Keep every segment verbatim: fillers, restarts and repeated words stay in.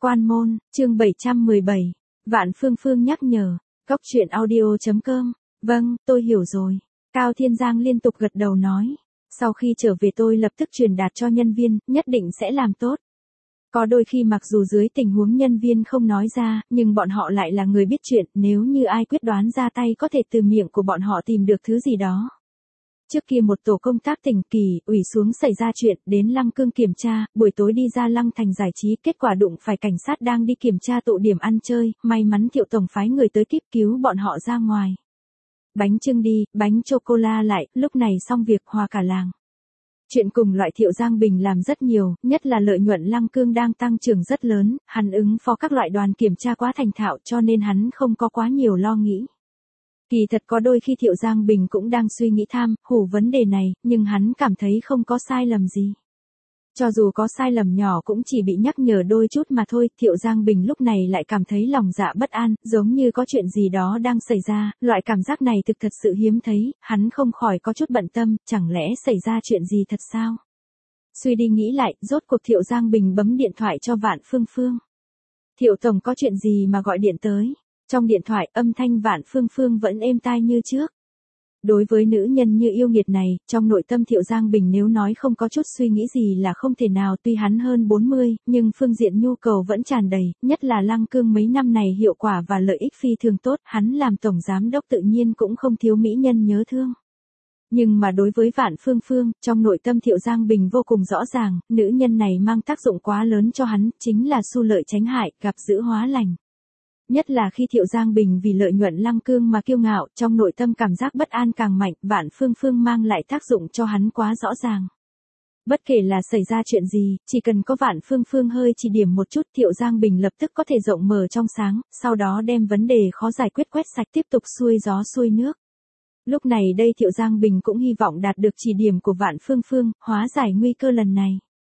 Quan môn, chương bảy trăm mười bảy. Vạn Phương Phương nhắc nhở. Cóc truyện audio chấm com. Vâng, tôi hiểu rồi. Cao Thiên Giang liên tục gật đầu nói. Sau khi trở về tôi lập tức truyền đạt cho nhân viên, nhất định sẽ làm tốt. Có đôi khi mặc dù dưới tình huống nhân viên không nói ra, nhưng bọn họ lại là người biết chuyện, nếu như ai quyết đoán ra tay có thể từ miệng của bọn họ tìm được thứ gì đó. Trước kia một tổ công tác tỉnh Kỳ, ủy xuống xảy ra chuyện, đến Lăng Cương kiểm tra, buổi tối đi ra Lăng Thành giải trí, kết quả đụng phải cảnh sát đang đi kiểm tra tụ điểm ăn chơi, may mắn Thiệu Tổng phái người tới tiếp cứu bọn họ ra ngoài. Bánh chưng đi, bánh chocola lại, lúc này xong việc hòa cả làng. Chuyện cùng loại Thiệu Giang Bình làm rất nhiều, nhất là lợi nhuận Lăng Cương đang tăng trưởng rất lớn, hắn ứng phó các loại đoàn kiểm tra quá thành thạo cho nên hắn không có quá nhiều lo nghĩ. Kỳ thật có đôi khi Thiệu Giang Bình cũng đang suy nghĩ tham, hủ vấn đề này, nhưng hắn cảm thấy không có sai lầm gì. Cho dù có sai lầm nhỏ cũng chỉ bị nhắc nhở đôi chút mà thôi, Thiệu Giang Bình lúc này lại cảm thấy lòng dạ bất an, giống như có chuyện gì đó đang xảy ra, loại cảm giác này thực thật sự hiếm thấy, hắn không khỏi có chút bận tâm, chẳng lẽ xảy ra chuyện gì thật sao? Suy đi nghĩ lại, rốt cuộc Thiệu Giang Bình bấm điện thoại cho Vạn Phương Phương. Thiệu Tổng có chuyện gì mà gọi điện tới? Trong điện thoại, âm thanh Vạn Phương Phương vẫn êm tai như trước. Đối với nữ nhân như yêu nghiệt này, trong nội tâm Thiệu Giang Bình nếu nói không có chút suy nghĩ gì là không thể nào, tuy hắn hơn bốn mươi, nhưng phương diện nhu cầu vẫn tràn đầy, nhất là Lăng Cương mấy năm này hiệu quả và lợi ích phi thường tốt, hắn làm tổng giám đốc tự nhiên cũng không thiếu mỹ nhân nhớ thương. Nhưng mà đối với Vạn Phương Phương, trong nội tâm Thiệu Giang Bình vô cùng rõ ràng, nữ nhân này mang tác dụng quá lớn cho hắn, chính là xu lợi tránh hại, gặp dữ hóa lành. Nhất là khi Thiệu Giang Bình vì lợi nhuận Lăng Cương mà kiêu ngạo, trong nội tâm cảm giác bất an càng mạnh, Vạn Phương Phương mang lại tác dụng cho hắn quá rõ ràng. Bất kể là xảy ra chuyện gì, chỉ cần có Vạn Phương Phương hơi chỉ điểm một chút, Thiệu Giang Bình lập tức có thể rộng mở trong sáng, sau đó đem vấn đề khó giải quyết quét sạch, tiếp tục xuôi gió xuôi nước. Lúc này đây Thiệu Giang Bình cũng hy vọng đạt được chỉ điểm của Vạn Phương Phương, hóa giải nguy cơ lần này.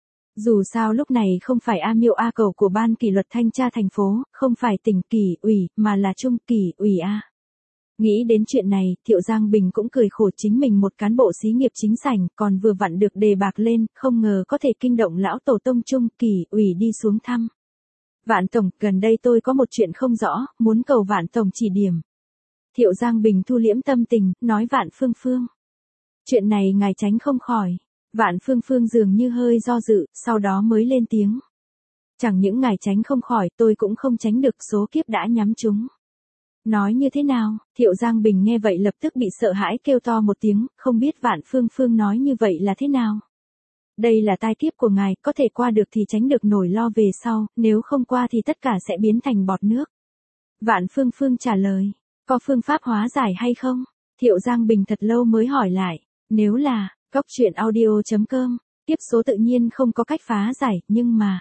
Dù sao lúc này không phải A Miêu A Cầu của Ban Kỷ luật Thanh tra thành phố, không phải tỉnh Kỷ ủy, mà là Trung Kỷ ủy A. Nghĩ đến chuyện này, Thiệu Giang Bình cũng cười khổ chính mình một cán bộ xí nghiệp chính sảnh, còn vừa vặn được đề bạc lên, không ngờ có thể kinh động lão tổ tông Trung Kỷ ủy đi xuống thăm. Vạn Tổng, gần đây tôi có một chuyện không rõ, muốn cầu Vạn Tổng chỉ điểm. Thiệu Giang Bình thu liễm tâm tình, nói Vạn Phương Phương. Chuyện này ngài tránh không khỏi. Vạn Phương Phương dường như hơi do dự, sau đó mới lên tiếng. Chẳng những ngài tránh không khỏi, tôi cũng không tránh được, số kiếp đã nhắm chúng. Nói như thế nào? Thiệu Giang Bình nghe vậy lập tức bị sợ hãi kêu to một tiếng, không biết Vạn Phương Phương nói như vậy là thế nào? Đây là tai kiếp của ngài, có thể qua được thì tránh được nỗi lo về sau, nếu không qua thì tất cả sẽ biến thành bọt nước. Vạn Phương Phương trả lời, có phương pháp hóa giải hay không? Thiệu Giang Bình thật lâu mới hỏi lại, nếu là... Cóc truyện audio chấm com, tiếp số tự nhiên không có cách phá giải, nhưng mà...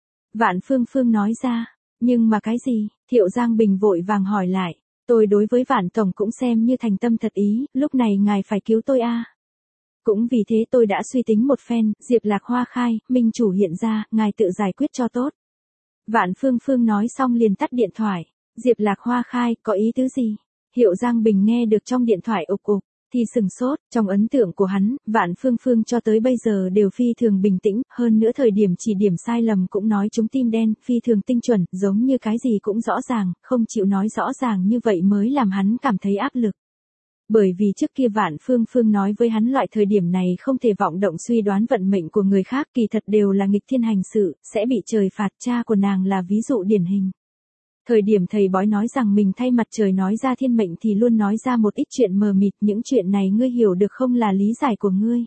Vạn Phương Phương nói ra, nhưng mà cái gì? Thiệu Giang Bình vội vàng hỏi lại, tôi đối với Vạn Tổng cũng xem như thành tâm thật ý, lúc này ngài phải cứu tôi a. À. Cũng vì thế tôi đã suy tính một phen, Diệp Lạc Hoa khai, minh chủ hiện ra, ngài tự giải quyết cho tốt. Vạn Phương Phương nói xong liền tắt điện thoại, Diệp Lạc Hoa khai, có ý tứ gì? Thiệu Giang Bình nghe được trong điện thoại ục ục. Thì sừng sốt, trong ấn tượng của hắn, Vạn Phương Phương cho tới bây giờ đều phi thường bình tĩnh, hơn nữa thời điểm chỉ điểm sai lầm cũng nói trúng tim đen, phi thường tinh chuẩn, giống như cái gì cũng rõ ràng, không chịu nói rõ ràng như vậy mới làm hắn cảm thấy áp lực. Bởi vì trước kia Vạn Phương Phương nói với hắn loại thời điểm này không thể vọng động suy đoán vận mệnh của người khác, kỳ thật đều là nghịch thiên hành sự, sẽ bị trời phạt, cha của nàng là ví dụ điển hình. Thời điểm thầy bói nói rằng mình thay mặt trời nói ra thiên mệnh thì luôn nói ra một ít chuyện mờ mịt, những chuyện này ngươi hiểu được không là lý giải của ngươi.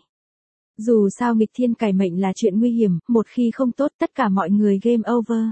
Dù sao nghịch thiên cải mệnh là chuyện nguy hiểm, một khi không tốt tất cả mọi người game over.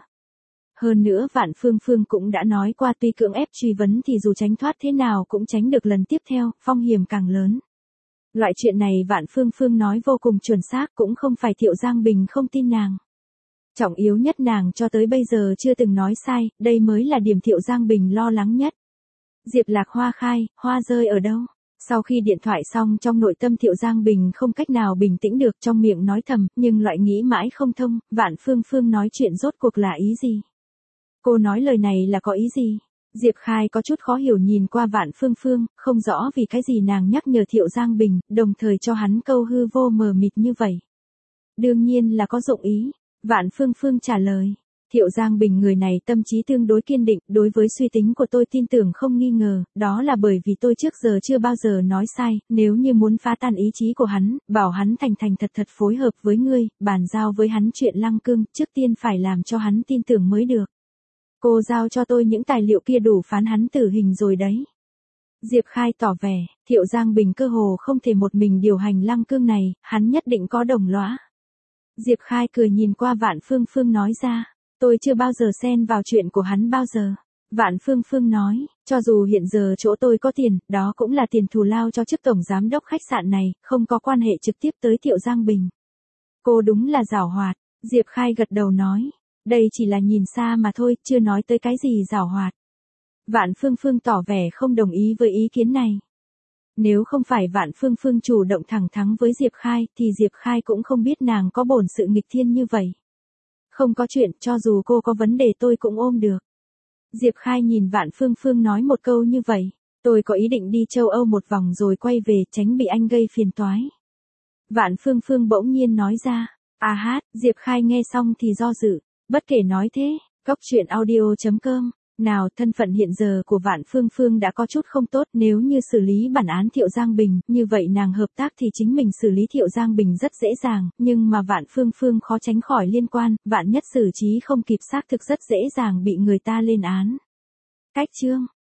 Hơn nữa Vạn Phương Phương cũng đã nói qua tuy cưỡng ép truy vấn thì dù tránh thoát thế nào cũng tránh được lần tiếp theo, phong hiểm càng lớn. Loại chuyện này Vạn Phương Phương nói vô cùng chuẩn xác, cũng không phải Thiệu Giang Bình không tin nàng. Trọng yếu nhất nàng cho tới bây giờ chưa từng nói sai, đây mới là điểm Thiệu Giang Bình lo lắng nhất. Diệp Lạc Hoa khai, hoa rơi ở đâu? Sau khi điện thoại xong trong nội tâm Thiệu Giang Bình không cách nào bình tĩnh được, trong miệng nói thầm, nhưng loại nghĩ mãi không thông, Vạn Phương Phương nói chuyện rốt cuộc là ý gì? Cô nói lời này là có ý gì? Diệp Khai có chút khó hiểu nhìn qua Vạn Phương Phương, không rõ vì cái gì nàng nhắc nhở Thiệu Giang Bình, đồng thời cho hắn câu hư vô mờ mịt như vậy. Đương nhiên là có dụng ý. Vạn Phương Phương trả lời, Thiệu Giang Bình người này tâm trí tương đối kiên định, đối với suy tính của tôi tin tưởng không nghi ngờ, đó là bởi vì tôi trước giờ chưa bao giờ nói sai, nếu như muốn phá tan ý chí của hắn, bảo hắn thành thành thật thật phối hợp với ngươi, bàn giao với hắn chuyện Lăng Cương, trước tiên phải làm cho hắn tin tưởng mới được. Cô giao cho tôi những tài liệu kia đủ phán hắn tử hình rồi đấy. Diệp Khai tỏ vẻ, Thiệu Giang Bình cơ hồ không thể một mình điều hành Lăng Cương này, hắn nhất định có đồng lõa. Diệp Khai cười nhìn qua Vạn Phương Phương nói ra, tôi chưa bao giờ xen vào chuyện của hắn bao giờ. Vạn Phương Phương nói, cho dù hiện giờ chỗ tôi có tiền, đó cũng là tiền thù lao cho chức tổng giám đốc khách sạn này, không có quan hệ trực tiếp tới Thiệu Giang Bình. Cô đúng là giảo hoạt, Diệp Khai gật đầu nói, đây chỉ là nhìn xa mà thôi, chưa nói tới cái gì giảo hoạt. Vạn Phương Phương tỏ vẻ không đồng ý với ý kiến này. Nếu không phải Vạn Phương Phương chủ động thẳng thắn với Diệp Khai, thì Diệp Khai cũng không biết nàng có bổn sự nghịch thiên như vậy. Không có chuyện, cho dù cô có vấn đề tôi cũng ôm được. Diệp Khai nhìn Vạn Phương Phương nói một câu như vậy, tôi có ý định đi châu Âu một vòng rồi quay về, tránh bị anh gây phiền toái. Vạn Phương Phương bỗng nhiên nói ra, à hát, Diệp Khai nghe xong thì do dự, bất kể nói thế, cốc truyện audio chấm com. Nào, thân phận hiện giờ của Vạn Phương Phương đã có chút không tốt, nếu như xử lý bản án Thiệu Giang Bình, như vậy nàng hợp tác thì chính mình xử lý Thiệu Giang Bình rất dễ dàng, nhưng mà Vạn Phương Phương khó tránh khỏi liên quan, vạn nhất xử trí không kịp xác thực rất dễ dàng bị người ta lên án. Cách chương